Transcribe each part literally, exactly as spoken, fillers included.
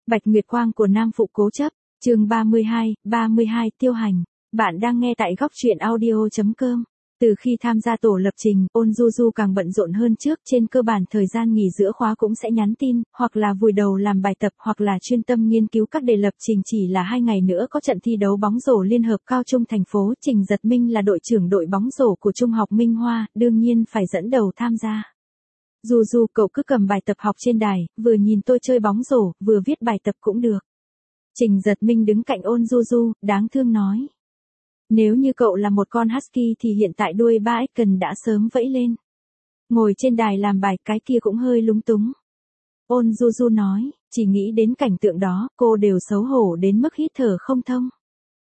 Bạch Nguyệt Quang của Nam Phụ cố chấp, chương ba mươi hai, ba mươi hai tiêu hành. Bạn đang nghe tại góc truyện audio chấm com. Từ khi tham gia tổ lập trình, Ôn Du Du càng bận rộn hơn trước, trên cơ bản thời gian nghỉ giữa khóa cũng sẽ nhắn tin, hoặc là vùi đầu làm bài tập hoặc là chuyên tâm nghiên cứu các đề lập trình. Chỉ là hai ngày nữa có trận thi đấu bóng rổ liên hợp cao trung thành phố, Trình Giật Minh là đội trưởng đội bóng rổ của Trung học Minh Hoa, đương nhiên phải dẫn đầu tham gia. Du Du, cậu cứ cầm bài tập học trên đài, vừa nhìn tôi chơi bóng rổ, vừa viết bài tập cũng được. Trình Giật Minh đứng cạnh Ôn Du Du, đáng thương nói. Nếu như cậu là một con husky thì hiện tại đuôi ba Icon đã sớm vẫy lên. Ngồi trên đài làm bài cái kia cũng hơi lúng túng. Ôn Du Du nói, chỉ nghĩ đến cảnh tượng đó, cô đều xấu hổ đến mức hít thở không thông.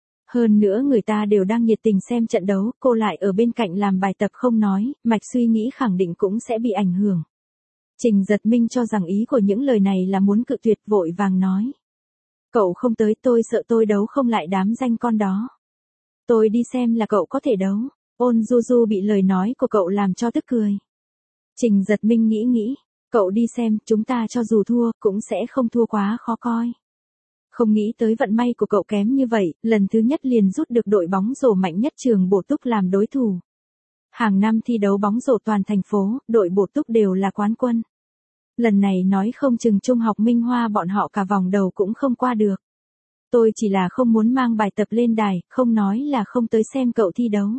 Hơn nữa người ta đều đang nhiệt tình xem trận đấu, cô lại ở bên cạnh làm bài tập không nói, mạch suy nghĩ khẳng định cũng sẽ bị ảnh hưởng. Trình Giật Minh cho rằng ý của những lời này là muốn cự tuyệt, vội vàng nói. Cậu không tới, tôi sợ tôi đấu không lại đám danh con đó. Tôi đi xem là cậu có thể đấu. Ôn Du Du bị lời nói của cậu làm cho tức cười. Trình Giật Minh nghĩ nghĩ, cậu đi xem, chúng ta cho dù thua, cũng sẽ không thua quá khó coi. Không nghĩ tới vận may của cậu kém như vậy, lần thứ nhất liền rút được đội bóng rổ mạnh nhất trường Bổ Túc làm đối thủ. Hàng năm thi đấu bóng rổ toàn thành phố, đội Bổ Túc đều là quán quân. Lần này nói không chừng Trung học Minh Hoa bọn họ cả vòng đầu cũng không qua được. Tôi chỉ là không muốn mang bài tập lên đài, không nói là không tới xem cậu thi đấu.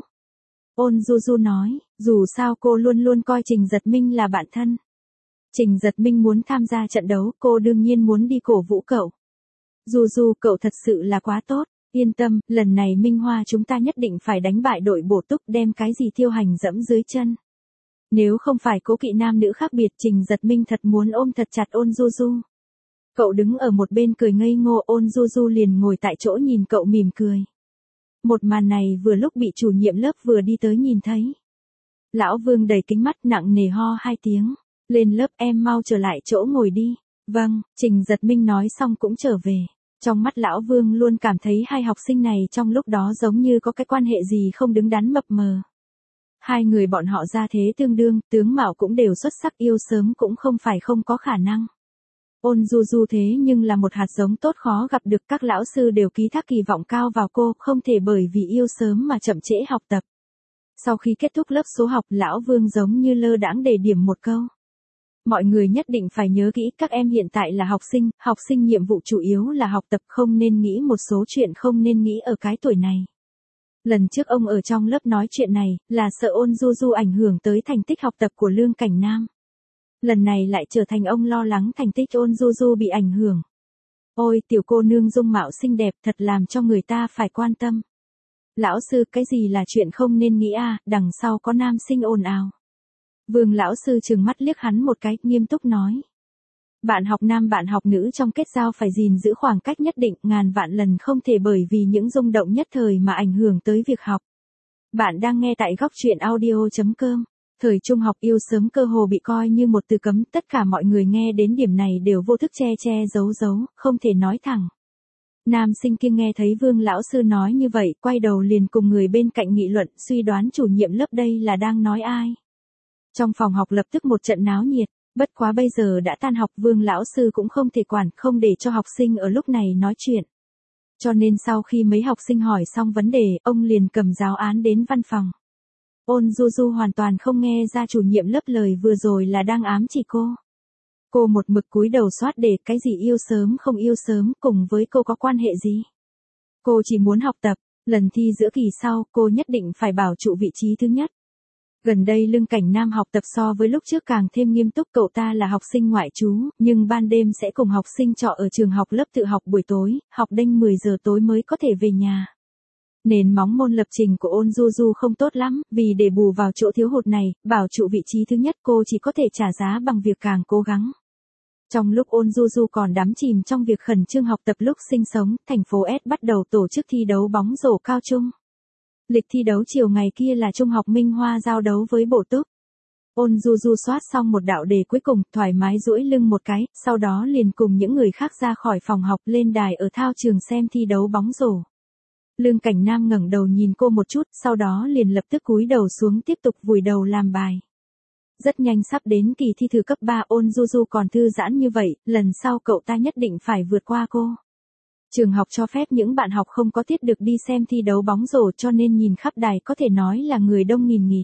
Ôn Du Du nói, dù sao cô luôn luôn coi Trình Giật Minh là bạn thân. Trình Giật Minh muốn tham gia trận đấu, cô đương nhiên muốn đi cổ vũ cậu. Du Du, cậu thật sự là quá tốt, yên tâm, lần này Minh Hoa chúng ta nhất định phải đánh bại đội Bổ Túc, đem cái gì tiêu hành dẫm dưới chân. Nếu không phải cố kỵ nam nữ khác biệt, Trình Giật Minh thật muốn ôm thật chặt Ôn Du Du. Cậu đứng ở một bên cười ngây ngô, Ôn Du Du liền ngồi tại chỗ nhìn cậu mỉm cười. Một màn này vừa lúc bị chủ nhiệm lớp vừa đi tới nhìn thấy. Lão Vương đầy kính mắt nặng nề ho hai tiếng. Lên lớp, em mau trở lại chỗ ngồi đi. Vâng, Trình Giật Minh nói xong cũng trở về. Trong mắt Lão Vương luôn cảm thấy hai học sinh này trong lúc đó giống như có cái quan hệ gì không đứng đắn mập mờ. Hai người bọn họ gia thế tương đương, tướng mạo cũng đều xuất sắc, yêu sớm cũng không phải không có khả năng. Ôn Du Du thế nhưng là một hạt giống tốt khó gặp được, các lão sư đều ký thác kỳ vọng cao vào cô, không thể bởi vì yêu sớm mà chậm trễ học tập. Sau khi kết thúc lớp số học, Lão Vương giống như lơ đãng đề điểm một câu. Mọi người nhất định phải nhớ kỹ, các em hiện tại là học sinh, học sinh nhiệm vụ chủ yếu là học tập, không nên nghĩ một số chuyện không nên nghĩ ở cái tuổi này. Lần trước ông ở trong lớp nói chuyện này, là sợ Ôn Du Du ảnh hưởng tới thành tích học tập của Lương Cảnh Nam. Lần này lại trở thành ông lo lắng thành tích Ôn Du Du bị ảnh hưởng. Ôi, tiểu cô nương dung mạo xinh đẹp thật làm cho người ta phải quan tâm. Lão sư, cái gì là chuyện không nên nghĩ à, đằng sau có nam sinh ồn ào. Vương lão sư trừng mắt liếc hắn một cái, nghiêm túc nói. Bạn học nam bạn học nữ trong kết giao phải gìn giữ khoảng cách nhất định, ngàn vạn lần không thể bởi vì những rung động nhất thời mà ảnh hưởng tới việc học. Bạn đang nghe tại góc truyện audio chấm com. Thời trung học yêu sớm cơ hồ bị coi như một từ cấm, tất cả mọi người nghe đến điểm này đều vô thức che che giấu giấu, không thể nói thẳng. Nam sinh kia nghe thấy Vương lão sư nói như vậy, quay đầu liền cùng người bên cạnh nghị luận, suy đoán chủ nhiệm lớp đây là đang nói ai. Trong phòng học lập tức một trận náo nhiệt, bất quá bây giờ đã tan học, Vương lão sư cũng không thể quản, không để cho học sinh ở lúc này nói chuyện. Cho nên sau khi mấy học sinh hỏi xong vấn đề, ông liền cầm giáo án đến văn phòng. Ôn Du Du hoàn toàn không nghe ra chủ nhiệm lớp lời vừa rồi là đang ám chỉ cô. Cô một mực cúi đầu soát đề, cái gì yêu sớm không yêu sớm, cùng với cô có quan hệ gì. Cô chỉ muốn học tập, lần thi giữa kỳ sau, cô nhất định phải bảo trụ vị trí thứ nhất. Gần đây Lương Cảnh Nam học tập so với lúc trước càng thêm nghiêm túc, cậu ta là học sinh ngoại trú, nhưng ban đêm sẽ cùng học sinh trọ ở trường học lớp tự học buổi tối, học đến mười giờ tối mới có thể về nhà. Nền móng môn lập trình của Ôn Du Du không tốt lắm, vì để bù vào chỗ thiếu hụt này, bảo trụ vị trí thứ nhất cô chỉ có thể trả giá bằng việc càng cố gắng. Trong lúc Ôn Du Du còn đắm chìm trong việc khẩn trương học tập, lúc sinh sống, thành phố S bắt đầu tổ chức thi đấu bóng rổ cao trung. Lịch thi đấu chiều ngày kia là Trung học Minh Hoa giao đấu với Bổ Túc. Ôn Du Du soát xong một đạo đề cuối cùng, thoải mái duỗi lưng một cái, sau đó liền cùng những người khác ra khỏi phòng học lên đài ở thao trường xem thi đấu bóng rổ. Lương Cảnh Nam ngẩng đầu nhìn cô một chút, sau đó liền lập tức cúi đầu xuống tiếp tục vùi đầu làm bài. Rất nhanh sắp đến kỳ thi thử cấp ba, Ôn Du Du còn thư giãn như vậy, lần sau cậu ta nhất định phải vượt qua cô. Trường học cho phép những bạn học không có tiết được đi xem thi đấu bóng rổ, cho nên nhìn khắp đài có thể nói là người đông nghìn nghịt.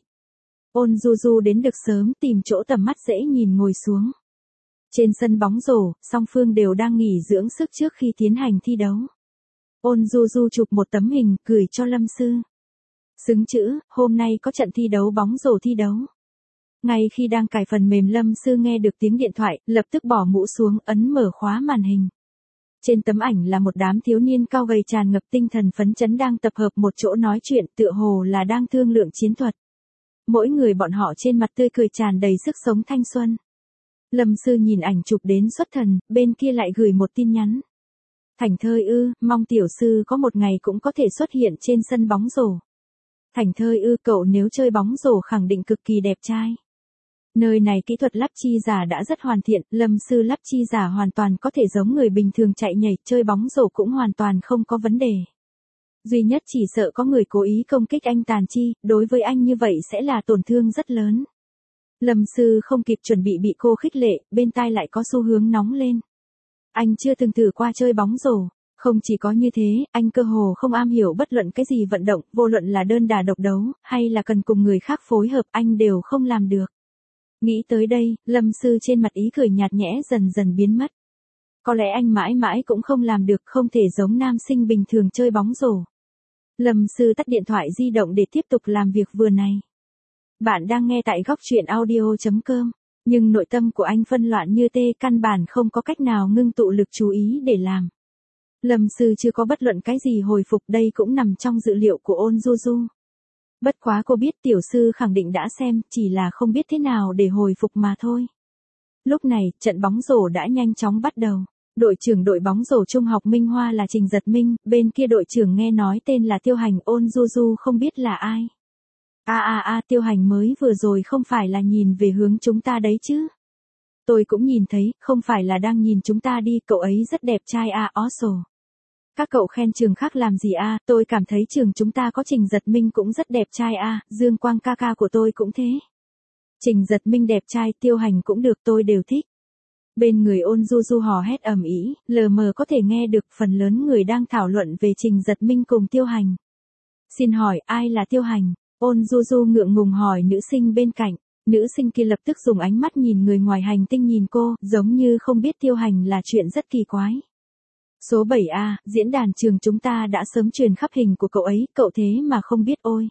Ôn Du Du đến được sớm, tìm chỗ tầm mắt dễ nhìn ngồi xuống. Trên sân bóng rổ, song phương đều đang nghỉ dưỡng sức trước khi tiến hành thi đấu. Ôn Du Du chụp một tấm hình, gửi cho Lâm Sư. Xứng chữ, hôm nay có trận thi đấu bóng rổ thi đấu. Ngay khi đang cài phần mềm, Lâm Sư nghe được tiếng điện thoại, lập tức bỏ mũ xuống, ấn mở khóa màn hình. Trên tấm ảnh là một đám thiếu niên cao gầy tràn ngập tinh thần phấn chấn đang tập hợp một chỗ nói chuyện, tựa hồ là đang thương lượng chiến thuật. Mỗi người bọn họ trên mặt tươi cười tràn đầy sức sống thanh xuân. Lâm Sư nhìn ảnh chụp đến xuất thần, bên kia lại gửi một tin nhắn. Thành Thơi ư, mong tiểu sư có một ngày cũng có thể xuất hiện trên sân bóng rổ. Thành Thơi ư, cậu nếu chơi bóng rổ khẳng định cực kỳ đẹp trai. Nơi này kỹ thuật lắp chi giả đã rất hoàn thiện, Lâm Sư lắp chi giả hoàn toàn có thể giống người bình thường chạy nhảy, chơi bóng rổ cũng hoàn toàn không có vấn đề. Duy nhất chỉ sợ có người cố ý công kích anh tàn chi, đối với anh như vậy sẽ là tổn thương rất lớn. Lâm Sư không kịp chuẩn bị bị cô khích lệ, bên tai lại có xu hướng nóng lên. Anh chưa từng thử qua chơi bóng rổ. Không chỉ có như thế, anh cơ hồ không am hiểu bất luận cái gì vận động, vô luận là đơn đả độc đấu, hay là cần cùng người khác phối hợp, anh đều không làm được. Nghĩ tới đây, Lâm Sư trên mặt ý cười nhạt nhẽ dần dần biến mất. Có lẽ anh mãi mãi cũng không làm được, không thể giống nam sinh bình thường chơi bóng rổ. Lâm Sư tắt điện thoại di động để tiếp tục làm việc vừa này. Bạn đang nghe tại góc truyện audio chấm com, nhưng nội tâm của anh phân loạn như tê, căn bản không có cách nào ngưng tụ lực chú ý để làm. Lâm Sư chưa có bất luận cái gì hồi phục, đây cũng nằm trong dự liệu của Ôn Du Du. Bất quá cô biết tiểu sư khẳng định đã xem, chỉ là không biết thế nào để hồi phục mà thôi. Lúc này, trận bóng rổ đã nhanh chóng bắt đầu. Đội trưởng đội bóng rổ trung học Minh Hoa là Trình Giật Minh, bên kia đội trưởng nghe nói tên là Tiêu Hành, Ôn Du Du không biết là ai. A a a, Tiêu Hành mới vừa rồi không phải là nhìn về hướng chúng ta đấy chứ? Tôi cũng nhìn thấy, không phải là đang nhìn chúng ta đi, cậu ấy rất đẹp trai à, awesome. Các cậu khen trường khác làm gì à, tôi cảm thấy trường chúng ta có Trình Giật Minh cũng rất đẹp trai à, Dương Quang ca ca của tôi cũng thế. Trình Giật Minh đẹp trai, Tiêu Hành cũng được, tôi đều thích. Bên người Ôn Du Du hò hét ầm ĩ, lờ mờ có thể nghe được phần lớn người đang thảo luận về Trình Giật Minh cùng Tiêu Hành. Xin hỏi, ai là Tiêu Hành? Ôn Du Du ngượng ngùng hỏi nữ sinh bên cạnh. Nữ sinh kia lập tức dùng ánh mắt nhìn người ngoài hành tinh nhìn cô, giống như không biết Tiêu Hành là chuyện rất kỳ quái. Số bảy A, diễn đàn trường chúng ta đã sớm truyền khắp hình của cậu ấy, cậu thế mà không biết ôi.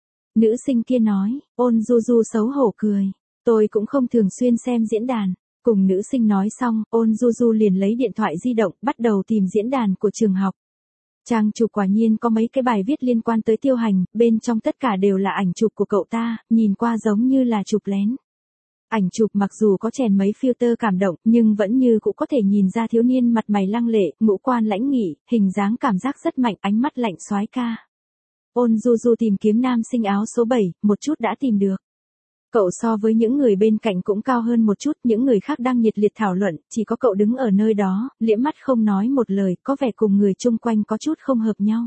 Nữ sinh kia nói, Ôn Du Du xấu hổ cười. Tôi cũng không thường xuyên xem diễn đàn. Cùng nữ sinh nói xong, Ôn Du Du liền lấy điện thoại di động, bắt đầu tìm diễn đàn của trường học. Trang chụp quả nhiên có mấy cái bài viết liên quan tới Tiêu Hành, bên trong tất cả đều là ảnh chụp của cậu ta, nhìn qua giống như là chụp lén. Ảnh chụp mặc dù có chèn mấy filter cảm động, nhưng vẫn như cũng có thể nhìn ra thiếu niên mặt mày lăng lệ, ngũ quan lãnh nghị, hình dáng cảm giác rất mạnh, ánh mắt lạnh soái ca. Ôn Du Du tìm kiếm nam sinh áo số bảy, một chút đã tìm được. Cậu so với những người bên cạnh cũng cao hơn một chút, những người khác đang nhiệt liệt thảo luận, chỉ có cậu đứng ở nơi đó, liễm mắt không nói một lời, có vẻ cùng người chung quanh có chút không hợp nhau.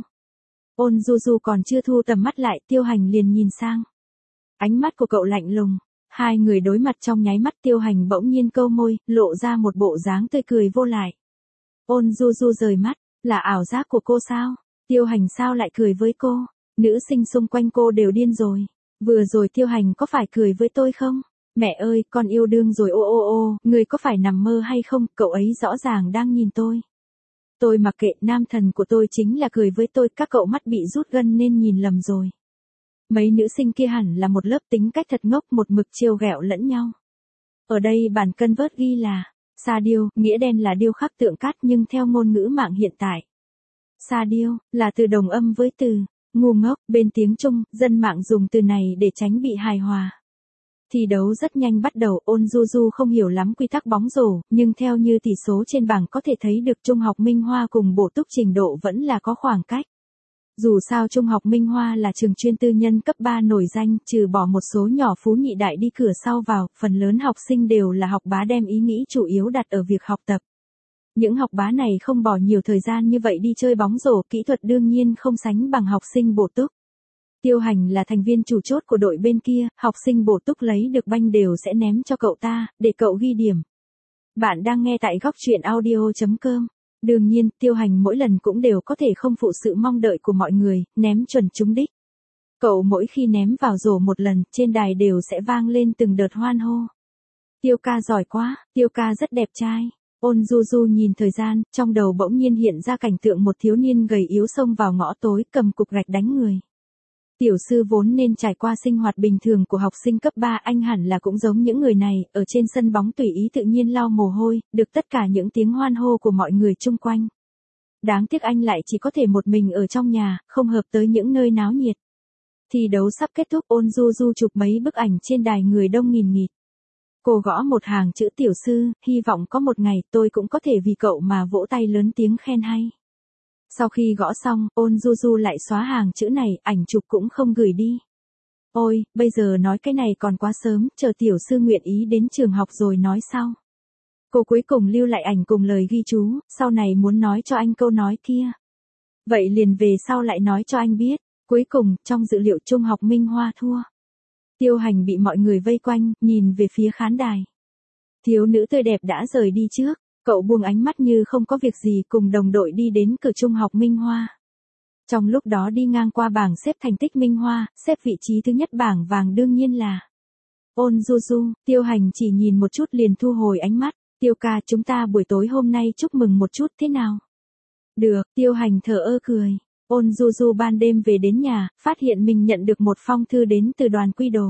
Ôn Du Du còn chưa thu tầm mắt lại, Tiêu Hành liền nhìn sang. Ánh mắt của cậu lạnh lùng, hai người đối mặt trong nháy mắt, Tiêu Hành bỗng nhiên câu môi, lộ ra một bộ dáng tươi cười vô lại. Ôn Du Du rời mắt, là ảo giác của cô sao? Tiêu Hành sao lại cười với cô? Nữ sinh xung quanh cô đều điên rồi. Vừa rồi Tiêu Hành có phải cười với tôi không? Mẹ ơi, con yêu đương rồi, ô ô ô, người có phải nằm mơ hay không? Cậu ấy rõ ràng đang nhìn tôi. Tôi mặc kệ, nam thần của tôi chính là cười với tôi, các cậu mắt bị rút gân nên nhìn lầm rồi. Mấy nữ sinh kia hẳn là một lớp tính cách thật ngốc, một mực trêu ghẹo lẫn nhau. Ở đây bản cân vớt ghi là sa điêu, nghĩa đen là điêu khắc tượng cát, nhưng theo ngôn ngữ mạng hiện tại, sa điêu là từ đồng âm với từ ngu ngốc, bên tiếng Trung, dân mạng dùng từ này để tránh bị hài hòa. Thi đấu rất nhanh bắt đầu, Ôn Du Du không hiểu lắm quy tắc bóng rổ, nhưng theo như tỷ số trên bảng có thể thấy được Trung học Minh Hoa cùng bổ túc trình độ vẫn là có khoảng cách. Dù sao Trung học Minh Hoa là trường chuyên tư nhân cấp ba nổi danh, trừ bỏ một số nhỏ phú nhị đại đi cửa sau vào, phần lớn học sinh đều là học bá đem ý nghĩ chủ yếu đặt ở việc học tập. Những học bá này không bỏ nhiều thời gian như vậy đi chơi bóng rổ, kỹ thuật đương nhiên không sánh bằng học sinh bổ túc. Tiêu Hành là thành viên chủ chốt của đội bên kia, học sinh bổ túc lấy được banh đều sẽ ném cho cậu ta, để cậu ghi điểm. Bạn đang nghe tại góc truyện audio chấm com. Đương nhiên, Tiêu Hành mỗi lần cũng đều có thể không phụ sự mong đợi của mọi người, ném chuẩn trúng đích. Cậu mỗi khi ném vào rổ một lần, trên đài đều sẽ vang lên từng đợt hoan hô. Tiêu ca giỏi quá, Tiêu ca rất đẹp trai. Ôn Du Du nhìn thời gian, trong đầu bỗng nhiên hiện ra cảnh tượng một thiếu niên gầy yếu xông vào ngõ tối cầm cục gạch đánh người. Tiểu sư vốn nên trải qua sinh hoạt bình thường của học sinh cấp ba, anh hẳn là cũng giống những người này, ở trên sân bóng tùy ý tự nhiên lau mồ hôi, được tất cả những tiếng hoan hô của mọi người chung quanh. Đáng tiếc anh lại chỉ có thể một mình ở trong nhà, không hợp tới những nơi náo nhiệt. Thi đấu sắp kết thúc, Ôn Du Du chụp mấy bức ảnh trên đài người đông nghìn nghịt. Cô gõ một hàng chữ tiểu sư, hy vọng có một ngày tôi cũng có thể vì cậu mà vỗ tay lớn tiếng khen hay. Sau khi gõ xong, Ôn Du Du lại xóa hàng chữ này, ảnh chụp cũng không gửi đi. Ôi, bây giờ nói cái này còn quá sớm, chờ tiểu sư nguyện ý đến trường học rồi nói sau. Cô cuối cùng lưu lại ảnh cùng lời ghi chú, sau này muốn nói cho anh câu nói kia. Vậy liền về sau lại nói cho anh biết. Cuối cùng, trong dự liệu trung học Minh Hoa thua. Tiêu Hành bị mọi người vây quanh, nhìn về phía khán đài. Thiếu nữ tươi đẹp đã rời đi trước, cậu buông ánh mắt như không có việc gì cùng đồng đội đi đến cửa trung học Minh Hoa. Trong lúc đó đi ngang qua bảng xếp thành tích Minh Hoa, xếp vị trí thứ nhất bảng vàng đương nhiên là Ôn Du Du. Tiêu Hành chỉ nhìn một chút liền thu hồi ánh mắt. Tiêu ca, chúng ta buổi tối hôm nay chúc mừng một chút thế nào? Được, Tiêu Hành thờ ơ cười. Ôn Du Du ban đêm về đến nhà, phát hiện mình nhận được một phong thư đến từ đoàn quy đồ.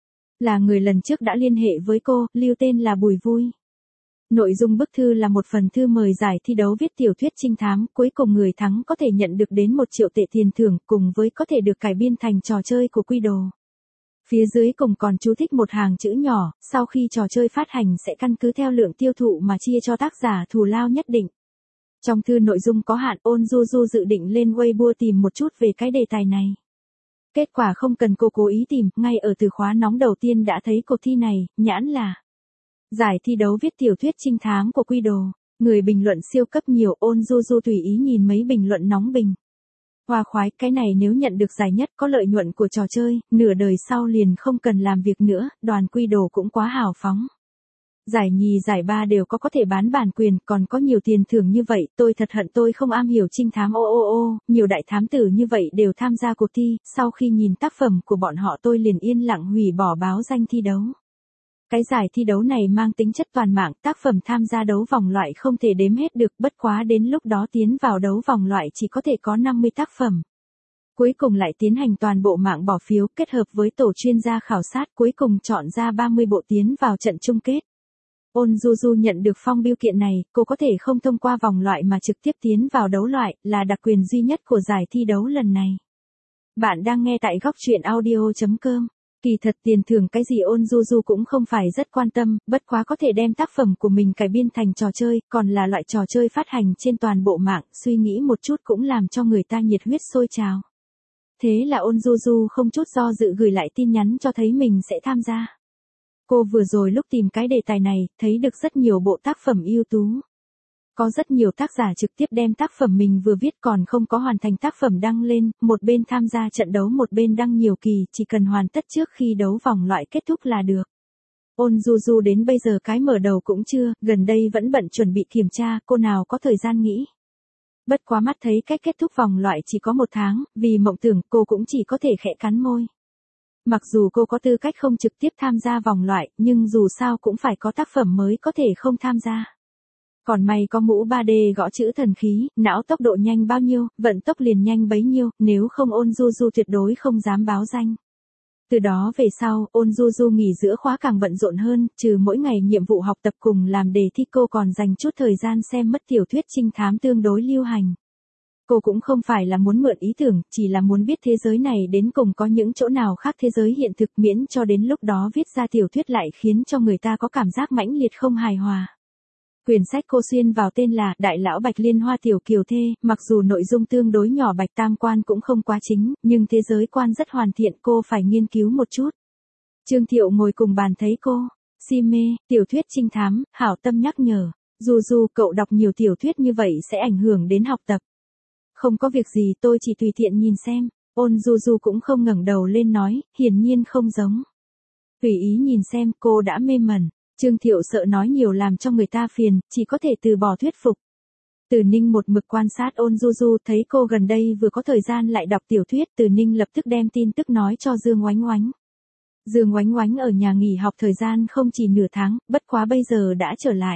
Là người lần trước đã liên hệ với cô, lưu tên là Bùi Vui. Nội dung bức thư là một phần thư mời giải thi đấu viết tiểu thuyết trinh thám, cuối cùng người thắng có thể nhận được đến một triệu tệ tiền thưởng, cùng với có thể được cải biên thành trò chơi của quy đồ. Phía dưới cùng còn chú thích một hàng chữ nhỏ, sau khi trò chơi phát hành sẽ căn cứ theo lượng tiêu thụ mà chia cho tác giả thù lao nhất định. Trong thư nội dung có hạn, Ôn Du Du dự định lên Weibo tìm một chút về cái đề tài này. Kết quả không cần cô cố ý tìm, ngay ở từ khóa nóng đầu tiên đã thấy cuộc thi này, nhãn là giải thi đấu viết tiểu thuyết trinh thám của quy đồ. Người bình luận siêu cấp nhiều, Ôn Du Du tùy ý nhìn mấy bình luận nóng bình. Hoa khoái, cái này nếu nhận được giải nhất có lợi nhuận của trò chơi, nửa đời sau liền không cần làm việc nữa, đoàn quy đồ cũng quá hào phóng. Giải nhì giải ba đều có có thể bán bản quyền, còn có nhiều tiền thưởng như vậy, tôi thật hận tôi không am hiểu trinh thám ô ô ô, nhiều đại thám tử như vậy đều tham gia cuộc thi, sau khi nhìn tác phẩm của bọn họ tôi liền yên lặng hủy bỏ báo danh thi đấu. Cái giải thi đấu này mang tính chất toàn mạng, tác phẩm tham gia đấu vòng loại không thể đếm hết được, bất quá đến lúc đó tiến vào đấu vòng loại chỉ có thể có năm mươi tác phẩm. Cuối cùng lại tiến hành toàn bộ mạng bỏ phiếu, kết hợp với tổ chuyên gia khảo sát, cuối cùng chọn ra ba mươi bộ tiến vào trận chung kết. Ôn Du Du nhận được phong bưu kiện này, cô có thể không thông qua vòng loại mà trực tiếp tiến vào đấu loại, là đặc quyền duy nhất của giải thi đấu lần này. Bạn đang nghe tại góc truyện audio chấm com. Kỳ thật tiền thưởng cái gì Ôn Du Du cũng không phải rất quan tâm, bất quá có thể đem tác phẩm của mình cải biên thành trò chơi, còn là loại trò chơi phát hành trên toàn bộ mạng, suy nghĩ một chút cũng làm cho người ta nhiệt huyết sôi trào. Thế là Ôn Du Du không chút do dự gửi lại tin nhắn cho thấy mình sẽ tham gia. Cô vừa rồi lúc tìm cái đề tài này, thấy được rất nhiều bộ tác phẩm ưu tú. Có rất nhiều tác giả trực tiếp đem tác phẩm mình vừa viết còn không có hoàn thành tác phẩm đăng lên, một bên tham gia trận đấu một bên đăng nhiều kỳ, chỉ cần hoàn tất trước khi đấu vòng loại kết thúc là được. Ôn Du Du đến bây giờ cái mở đầu cũng chưa, gần đây vẫn bận chuẩn bị kiểm tra, cô nào có thời gian nghĩ. Bất quá mắt thấy cách kết thúc vòng loại chỉ có một tháng, vì mộng tưởng cô cũng chỉ có thể khẽ cắn môi. Mặc dù cô có tư cách không trực tiếp tham gia vòng loại, nhưng dù sao cũng phải có tác phẩm mới có thể không tham gia. Còn may có mũ ba D gõ chữ thần khí, não tốc độ nhanh bao nhiêu, vận tốc liền nhanh bấy nhiêu, nếu không Ôn Du Du tuyệt đối không dám báo danh. Từ đó về sau, Ôn Du Du nghỉ giữa khóa càng bận rộn hơn, trừ mỗi ngày nhiệm vụ học tập cùng làm đề thi cô còn dành chút thời gian xem mất tiểu thuyết trinh thám tương đối lưu hành. Cô cũng không phải là muốn mượn ý tưởng, chỉ là muốn biết thế giới này đến cùng có những chỗ nào khác thế giới hiện thực, miễn cho đến lúc đó viết ra tiểu thuyết lại khiến cho người ta có cảm giác mãnh liệt không hài hòa. Quyển sách cô xuyên vào tên là Đại lão Bạch Liên Hoa Tiểu Kiều Thê, mặc dù nội dung tương đối nhỏ, bạch tam quan cũng không quá chính, nhưng thế giới quan rất hoàn thiện, cô phải nghiên cứu một chút. Trương Thiệu ngồi cùng bàn thấy cô, si mê, tiểu thuyết trinh thám, hảo tâm nhắc nhở, Du Du cậu đọc nhiều tiểu thuyết như vậy sẽ ảnh hưởng đến học tập. Không có việc gì, tôi chỉ tùy tiện nhìn xem. Ôn Du Du cũng không ngẩng đầu lên nói, hiển nhiên không giống. Tùy ý nhìn xem, cô đã mê mẩn. Trương Thiệu sợ nói nhiều làm cho người ta phiền, chỉ có thể từ bỏ thuyết phục. Từ Ninh một mực quan sát Ôn Du Du, thấy cô gần đây vừa có thời gian lại đọc tiểu thuyết, Từ Ninh lập tức đem tin tức nói cho Dương Oánh Oánh. Dương Oánh Oánh ở nhà nghỉ học thời gian không chỉ nửa tháng, bất quá bây giờ đã trở lại.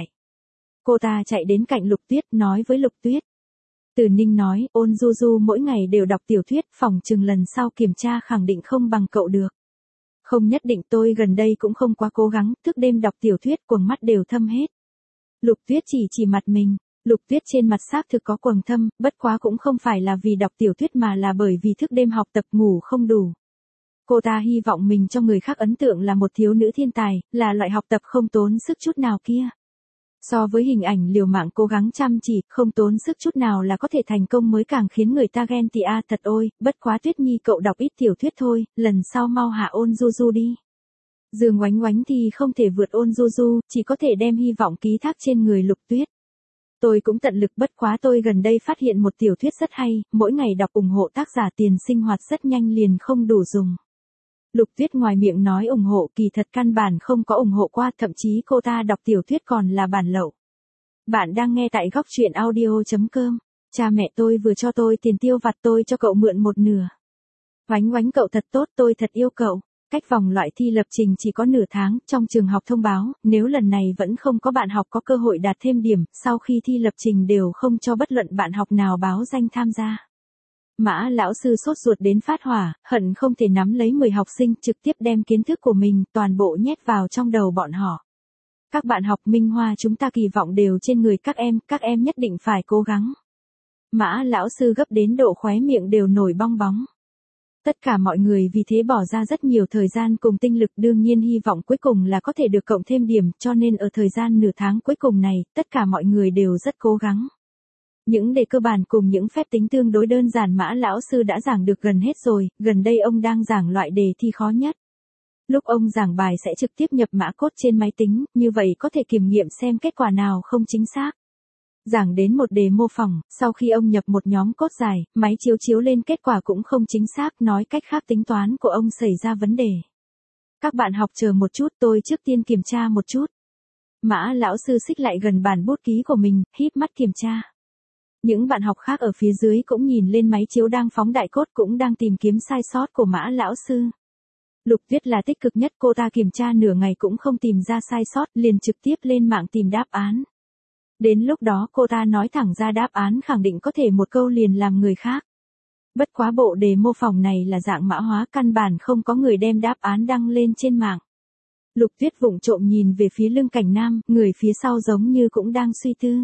Cô ta chạy đến cạnh Lục Tuyết, nói với Lục Tuyết. Từ Ninh nói, Ôn Du Du mỗi ngày đều đọc tiểu thuyết, phỏng chừng lần sau kiểm tra khẳng định không bằng cậu được. Không nhất định, tôi gần đây cũng không quá cố gắng, thức đêm đọc tiểu thuyết quầng mắt đều thâm hết. Lục Tuyết chỉ chỉ mặt mình. Lục Tuyết trên mặt xác thực có quầng thâm, bất quá cũng không phải là vì đọc tiểu thuyết mà là bởi vì thức đêm học tập ngủ không đủ. Cô ta hy vọng mình cho người khác ấn tượng là một thiếu nữ thiên tài, là loại học tập không tốn sức chút nào kia. So với hình ảnh liều mạng cố gắng chăm chỉ, không tốn sức chút nào là có thể thành công mới càng khiến người ta ghen tị a. Thật ôi, bất quá Tuyết Nhi cậu đọc ít tiểu thuyết thôi, lần sau mau hạ Ôn Du Du đi. Dương Oánh Oánh thì không thể vượt Ôn Du Du, chỉ có thể đem hy vọng ký thác trên người Lục Tuyết. Tôi cũng tận lực, bất quá tôi gần đây phát hiện một tiểu thuyết rất hay, mỗi ngày đọc ủng hộ tác giả tiền sinh hoạt rất nhanh liền không đủ dùng. Lục Tuyết ngoài miệng nói ủng hộ, kỳ thật căn bản không có ủng hộ qua, thậm chí cô ta đọc tiểu thuyết còn là bản lậu. Bạn đang nghe tại góc truyện audio chấm com. Cha mẹ tôi vừa cho tôi tiền tiêu vặt, tôi cho cậu mượn một nửa. Oánh Oánh cậu thật tốt, tôi thật yêu cậu. Cách vòng loại thi lập trình chỉ có nửa tháng, trong trường học thông báo, nếu lần này vẫn không có bạn học có cơ hội đạt thêm điểm, sau khi thi lập trình đều không cho bất luận bạn học nào báo danh tham gia. Mã lão sư sốt ruột đến phát hỏa, hận không thể nắm lấy mười học sinh trực tiếp đem kiến thức của mình toàn bộ nhét vào trong đầu bọn họ. Các bạn học Minh Hoa, chúng ta kỳ vọng đều trên người các em, các em nhất định phải cố gắng. Mã lão sư gấp đến độ khóe miệng đều nổi bong bóng. Tất cả mọi người vì thế bỏ ra rất nhiều thời gian cùng tinh lực, đương nhiên hy vọng cuối cùng là có thể được cộng thêm điểm, cho nên ở thời gian nửa tháng cuối cùng này, tất cả mọi người đều rất cố gắng. Những đề cơ bản cùng những phép tính tương đối đơn giản Mã lão sư đã giảng được gần hết rồi, gần đây ông đang giảng loại đề thi khó nhất. Lúc ông giảng bài sẽ trực tiếp nhập mã code trên máy tính, như vậy có thể kiểm nghiệm xem kết quả nào không chính xác. Giảng đến một đề mô phỏng, sau khi ông nhập một nhóm code dài, máy chiếu chiếu lên kết quả cũng không chính xác, nói cách khác tính toán của ông xảy ra vấn đề. Các bạn học chờ một chút, tôi trước tiên kiểm tra một chút. Mã lão sư xích lại gần bàn bút ký của mình, híp mắt kiểm tra. Những bạn học khác ở phía dưới cũng nhìn lên máy chiếu đang phóng đại code, cũng đang tìm kiếm sai sót của Mã lão sư. Lục Tuyết là tích cực nhất, cô ta kiểm tra nửa ngày cũng không tìm ra sai sót, liền trực tiếp lên mạng tìm đáp án. Đến lúc đó cô ta nói thẳng ra đáp án khẳng định có thể một câu liền làm người khác. Bất quá bộ đề mô phỏng này là dạng mã hóa, căn bản không có người đem đáp án đăng lên trên mạng. Lục Tuyết vụng trộm nhìn về phía Lương Cảnh Nam, người phía sau giống như cũng đang suy tư.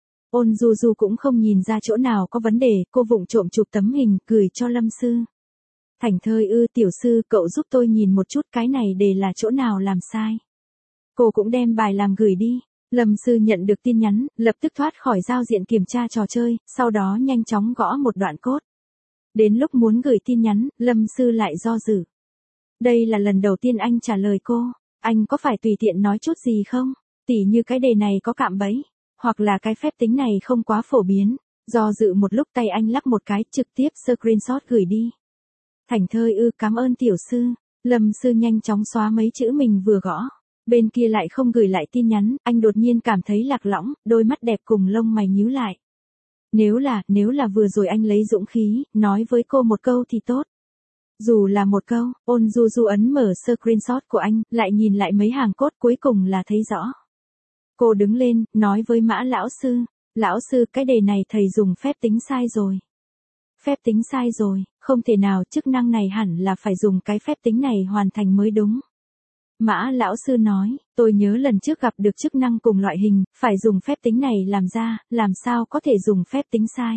Ôn Du Du cũng không nhìn ra chỗ nào có vấn đề, cô vụng trộm chụp tấm hình, gửi cho Lâm sư. Thành Thơi ư, tiểu sư, cậu giúp tôi nhìn một chút cái này đề là chỗ nào làm sai. Cô cũng đem bài làm gửi đi. Lâm sư nhận được tin nhắn, lập tức thoát khỏi giao diện kiểm tra trò chơi, sau đó nhanh chóng gõ một đoạn code. Đến lúc muốn gửi tin nhắn, Lâm sư lại do dự. Đây là lần đầu tiên anh trả lời cô, anh có phải tùy tiện nói chút gì không? Tỉ như cái đề này có cạm bẫy, hoặc là cái phép tính này không quá phổ biến. Do dự một lúc tay anh lắc một cái, trực tiếp screenshot gửi đi. Thành Thơi ư, cảm ơn tiểu sư. Lâm sư nhanh chóng xóa mấy chữ mình vừa gõ. Bên kia lại không gửi lại tin nhắn, anh đột nhiên cảm thấy lạc lõng, đôi mắt đẹp cùng lông mày nhíu lại. Nếu là, nếu là vừa rồi anh lấy dũng khí, nói với cô một câu thì tốt. Dù là một câu, Ôn Du Du ấn mở screenshot của anh, lại nhìn lại mấy hàng code, cuối cùng là thấy rõ. Cô đứng lên, nói với Mã lão sư, lão sư, cái đề này thầy dùng phép tính sai rồi. Phép tính sai rồi, không thể nào, chức năng này hẳn là phải dùng cái phép tính này hoàn thành mới đúng. Mã lão sư nói, tôi nhớ lần trước gặp được chức năng cùng loại hình, phải dùng phép tính này làm ra, làm sao có thể dùng phép tính sai.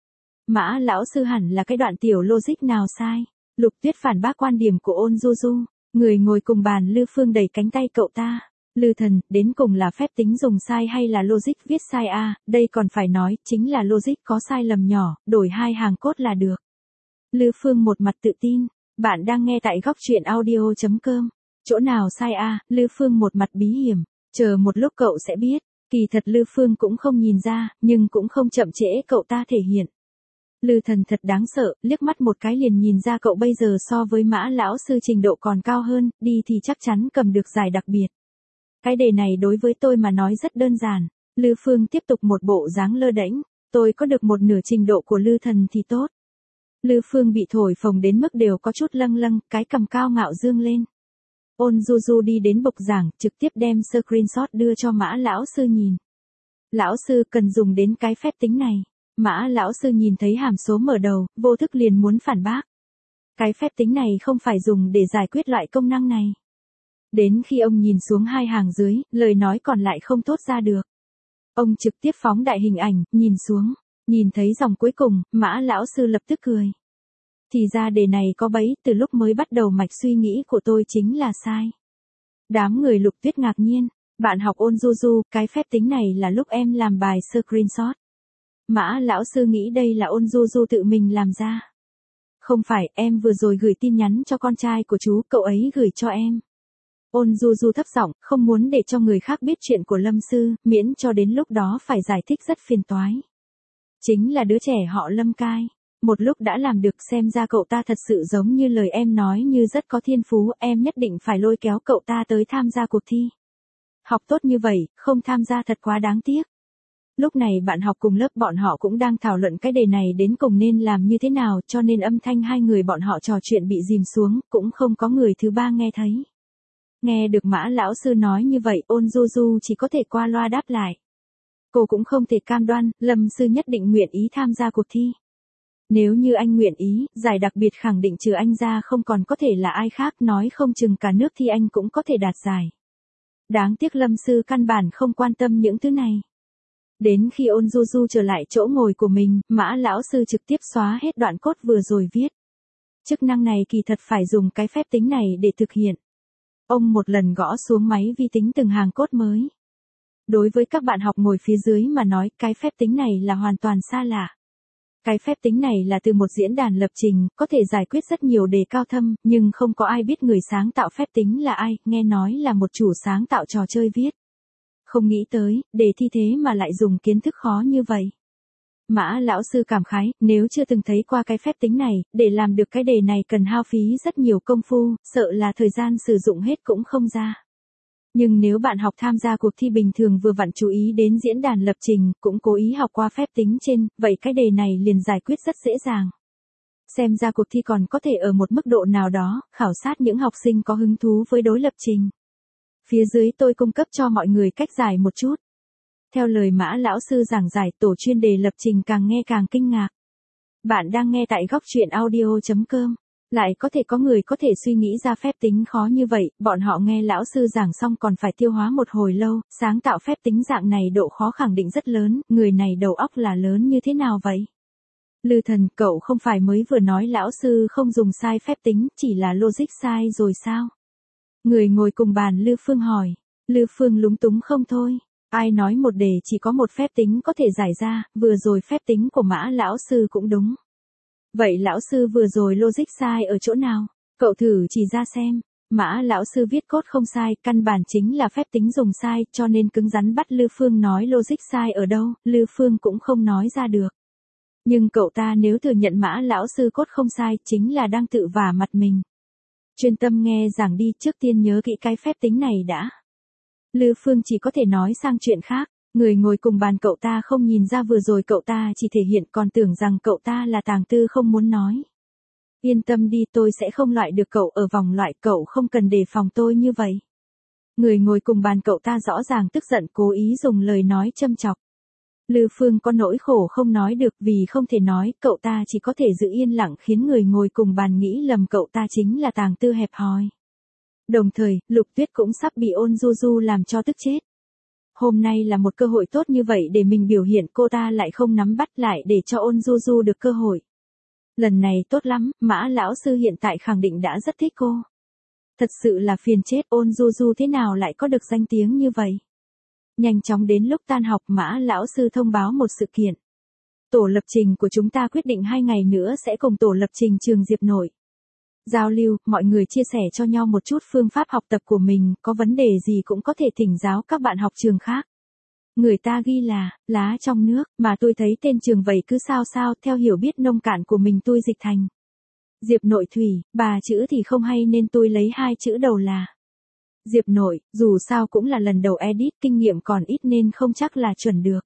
Mã lão sư hẳn là cái đoạn tiểu logic nào sai. Lục Tuyết phản bác quan điểm của Ôn Du Du, người ngồi cùng bàn Lư Phương đẩy cánh tay cậu ta. Lư thần, đến cùng là phép tính dùng sai hay là logic viết sai a? À, đây còn phải nói, chính là logic có sai lầm nhỏ, đổi hai hàng cốt là được. Lư Phương một mặt tự tin, bạn đang nghe tại góc truyện audio chấm com. Chỗ nào sai a? À, Lư Phương một mặt bí hiểm, chờ một lúc cậu sẽ biết. Kỳ thật Lư Phương cũng không nhìn ra, nhưng cũng không chậm trễ cậu ta thể hiện. Lư Thần thật đáng sợ, liếc mắt một cái liền nhìn ra cậu bây giờ so với Mã lão sư trình độ còn cao hơn, đi thì chắc chắn cầm được giải đặc biệt. Cái đề này đối với tôi mà nói rất đơn giản. Lư Phương tiếp tục một bộ dáng lơ đễnh, tôi có được một nửa trình độ của Lư Thần thì tốt. Lư Phương bị thổi phồng đến mức đều có chút lâng lâng, cái cầm cao ngạo dương lên. Ôn Du Du đi đến bục giảng, trực tiếp đem screenshot đưa cho Mã lão sư nhìn. Lão sư cần dùng đến cái phép tính này. Mã lão sư nhìn thấy hàm số mở đầu, vô thức liền muốn phản bác. Cái phép tính này không phải dùng để giải quyết loại công năng này. Đến khi ông nhìn xuống hai hàng dưới, lời nói còn lại không thốt ra được. Ông trực tiếp phóng đại hình ảnh, nhìn xuống, nhìn thấy dòng cuối cùng, Mã lão sư lập tức cười. Thì ra đề này có bẫy, từ lúc mới bắt đầu mạch suy nghĩ của tôi chính là sai. Đám người Lục Tuyết ngạc nhiên, bạn học Ôn Du Du, cái phép tính này là lúc em làm bài screenshot. Mã lão sư nghĩ đây là Ôn Du Du tự mình làm ra. Không phải, em vừa rồi gửi tin nhắn cho con trai của chú, cậu ấy gửi cho em. Ôn Du Du thấp giọng, không muốn để cho người khác biết chuyện của Lâm sư, miễn cho đến lúc đó phải giải thích rất phiền toái. Chính là đứa trẻ họ Lâm Cai. Một lúc đã làm được, xem ra cậu ta thật sự giống như lời em nói, như rất có thiên phú, em nhất định phải lôi kéo cậu ta tới tham gia cuộc thi. Học tốt như vậy, không tham gia thật quá đáng tiếc. Lúc này bạn học cùng lớp bọn họ cũng đang thảo luận cái đề này đến cùng nên làm như thế nào, cho nên âm thanh hai người bọn họ trò chuyện bị dìm xuống, cũng không có người thứ ba nghe thấy. Nghe được Mã lão sư nói như vậy, Ôn Du Du chỉ có thể qua loa đáp lại. Cô cũng không thể cam đoan, Lâm sư nhất định nguyện ý tham gia cuộc thi. Nếu như anh nguyện ý, giải đặc biệt khẳng định trừ anh ra không còn có thể là ai khác, nói không chừng cả nước thì anh cũng có thể đạt giải. Đáng tiếc Lâm sư căn bản không quan tâm những thứ này. Đến khi Ôn Du Du trở lại chỗ ngồi của mình, Mã lão sư trực tiếp xóa hết đoạn code vừa rồi viết. Chức năng này kỳ thật phải dùng cái phép tính này để thực hiện. Ông một lần gõ xuống máy vi tính từng hàng code mới. Đối với các bạn học ngồi phía dưới mà nói, cái phép tính này là hoàn toàn xa lạ. Cái phép tính này là từ một diễn đàn lập trình, có thể giải quyết rất nhiều đề cao thâm, nhưng không có ai biết người sáng tạo phép tính là ai, nghe nói là một chủ sáng tạo trò chơi viết. Không nghĩ tới, đề thi thế mà lại dùng kiến thức khó như vậy. Mã lão sư cảm khái, nếu chưa từng thấy qua cái phép tính này, để làm được cái đề này cần hao phí rất nhiều công phu, sợ là thời gian sử dụng hết cũng không ra. Nhưng nếu bạn học tham gia cuộc thi bình thường vừa vặn chú ý đến diễn đàn lập trình, cũng cố ý học qua phép tính trên, vậy cái đề này liền giải quyết rất dễ dàng. Xem ra cuộc thi còn có thể ở một mức độ nào đó, khảo sát những học sinh có hứng thú với đối lập trình. Phía dưới tôi cung cấp cho mọi người cách giải một chút. Theo lời Mã lão sư giảng giải, tổ chuyên đề lập trình càng nghe càng kinh ngạc. Bạn đang nghe tại góc truyện audio chấm com. Lại có thể có người có thể suy nghĩ ra phép tính khó như vậy, bọn họ nghe lão sư giảng xong còn phải tiêu hóa một hồi lâu, sáng tạo phép tính dạng này độ khó khẳng định rất lớn, người này đầu óc là lớn như thế nào vậy? Lư Thần, cậu không phải mới vừa nói lão sư không dùng sai phép tính, chỉ là logic sai rồi sao? Người ngồi cùng bàn Lư Phương hỏi. Lư Phương lúng túng không thôi. Ai nói một đề chỉ có một phép tính có thể giải ra, vừa rồi phép tính của Mã lão sư cũng đúng. Vậy lão sư vừa rồi logic sai ở chỗ nào? Cậu thử chỉ ra xem. Mã lão sư viết code không sai, căn bản chính là phép tính dùng sai, cho nên cứng rắn bắt Lư Phương nói logic sai ở đâu, Lư Phương cũng không nói ra được. Nhưng cậu ta nếu thừa nhận Mã lão sư code không sai, chính là đang tự vả mặt mình. Chuyên tâm nghe giảng đi, trước tiên nhớ kỹ cái phép tính này đã. Lư Phương chỉ có thể nói sang chuyện khác. Người ngồi cùng bàn cậu ta không nhìn ra vừa rồi cậu ta chỉ thể hiện, còn tưởng rằng cậu ta là tàng tư không muốn nói. Yên tâm đi, tôi sẽ không loại được cậu ở vòng loại, cậu không cần đề phòng tôi như vậy. Người ngồi cùng bàn cậu ta rõ ràng tức giận, cố ý dùng lời nói châm chọc. Lư Phương có nỗi khổ không nói được, vì không thể nói, cậu ta chỉ có thể giữ yên lặng, khiến người ngồi cùng bàn nghĩ lầm cậu ta chính là tàng tư hẹp hòi. Đồng thời, Lục Tuyết cũng sắp bị Ôn Du Du làm cho tức chết. Hôm nay là một cơ hội tốt như vậy để mình biểu hiện, cô ta lại không nắm bắt lại để cho Ôn Du Du được cơ hội. Lần này tốt lắm, Mã lão sư hiện tại khẳng định đã rất thích cô. Thật sự là phiền chết, Ôn Du Du thế nào lại có được danh tiếng như vậy. Nhanh chóng đến lúc tan học, Mã lão sư thông báo một sự kiện. Tổ lập trình của chúng ta quyết định hai ngày nữa sẽ cùng tổ lập trình trường Diệp Nội giao lưu, mọi người chia sẻ cho nhau một chút phương pháp học tập của mình, có vấn đề gì cũng có thể thỉnh giáo các bạn học trường khác. Người ta ghi là, lá trong nước, mà tôi thấy tên trường vậy cứ sao sao, theo hiểu biết nông cạn của mình tôi dịch thành Diệp Nội Thủy, bà chữ thì không hay nên tôi lấy hai chữ đầu là Diệp Nội, dù sao cũng là lần đầu edit, kinh nghiệm còn ít nên không chắc là chuẩn được.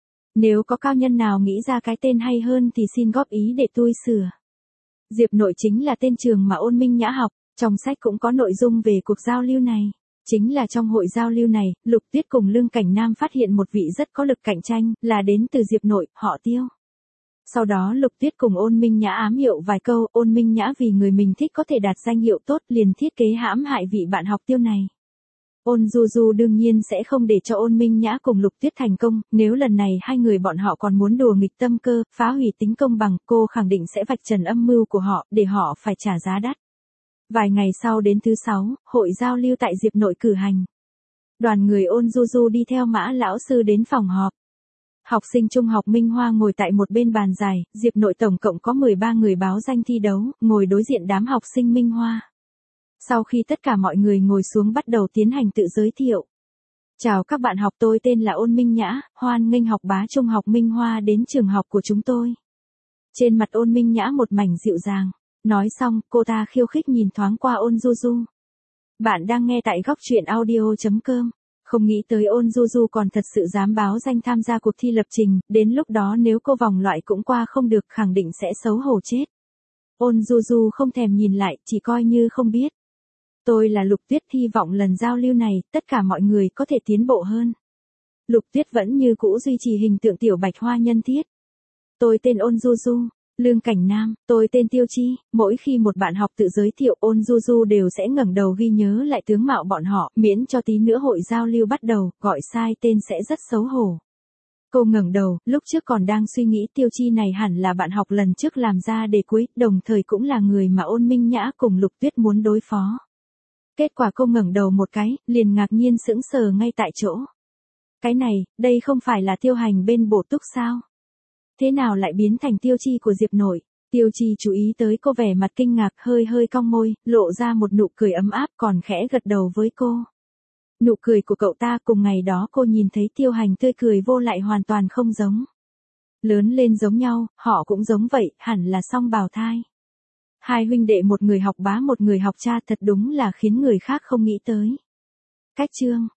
Nếu có cao nhân nào nghĩ ra cái tên hay hơn thì xin góp ý để tôi sửa. Diệp Nội chính là tên trường mà Ôn Minh Nhã học, trong sách cũng có nội dung về cuộc giao lưu này. Chính là trong hội giao lưu này, Lục Tuyết cùng Lương Cảnh Nam phát hiện một vị rất có lực cạnh tranh, là đến từ Diệp Nội, họ Tiêu. Sau đó Lục Tuyết cùng Ôn Minh Nhã ám hiệu vài câu, Ôn Minh Nhã vì người mình thích có thể đạt danh hiệu tốt liền thiết kế hãm hại vị bạn học Tiêu này. Ôn Du Du đương nhiên sẽ không để cho Ôn Minh Nhã cùng Lục Tuyết thành công, nếu lần này hai người bọn họ còn muốn đùa nghịch tâm cơ, phá hủy tính công bằng, cô khẳng định sẽ vạch trần âm mưu của họ, để họ phải trả giá đắt. Vài ngày sau đến thứ sáu, hội giao lưu tại Diệp Nội cử hành. Đoàn người Ôn Du Du đi theo Mã lão sư đến phòng họp. Học sinh trung học Minh Hoa ngồi tại một bên bàn dài, Diệp Nội tổng cộng có mười ba người báo danh thi đấu, ngồi đối diện đám học sinh Minh Hoa. Sau khi tất cả mọi người ngồi xuống bắt đầu tiến hành tự giới thiệu. Chào các bạn học, tôi tên là Ôn Minh Nhã, hoan nghênh học bá trung học Minh Hoa đến trường học của chúng tôi. Trên mặt Ôn Minh Nhã một mảnh dịu dàng. Nói xong, cô ta khiêu khích nhìn thoáng qua Ôn Du Du. Bạn đang nghe tại góc truyện audio chấm com. Không nghĩ tới Ôn Du Du còn thật sự dám báo danh tham gia cuộc thi lập trình, đến lúc đó nếu cô vòng loại cũng qua không được khẳng định sẽ xấu hổ chết. Ôn Du Du không thèm nhìn lại, chỉ coi như không biết. Tôi là Lục Tuyết, hy vọng lần giao lưu này, tất cả mọi người có thể tiến bộ hơn. Lục Tuyết vẫn như cũ duy trì hình tượng tiểu bạch hoa nhân thiết. Tôi tên Ôn Du Du. Lương Cảnh Nam, tôi tên Tiêu Chi. Mỗi khi một bạn học tự giới thiệu, Ôn Du Du đều sẽ ngẩng đầu ghi nhớ lại tướng mạo bọn họ, miễn cho tí nữa hội giao lưu bắt đầu, gọi sai tên sẽ rất xấu hổ. Cô ngẩng đầu, lúc trước còn đang suy nghĩ Tiêu Chi này hẳn là bạn học lần trước làm ra đề cuối, đồng thời cũng là người mà Ôn Minh Nhã cùng Lục Tuyết muốn đối phó. Kết quả cô ngẩng đầu một cái, liền ngạc nhiên sững sờ ngay tại chỗ. Cái này, đây không phải là Tiêu Hành bên bổ túc sao? Thế nào lại biến thành Tiêu Chi của Diệp Nội? Tiêu Chi chú ý tới cô vẻ mặt kinh ngạc, hơi hơi cong môi, lộ ra một nụ cười ấm áp còn khẽ gật đầu với cô. Nụ cười của cậu ta cùng ngày đó cô nhìn thấy Tiêu Hành tươi cười vô lại hoàn toàn không giống. Lớn lên giống nhau, họ cũng giống vậy, hẳn là song bào thai. Hai huynh đệ một người học bá một người học cha thật đúng là khiến người khác không nghĩ tới. Cách chương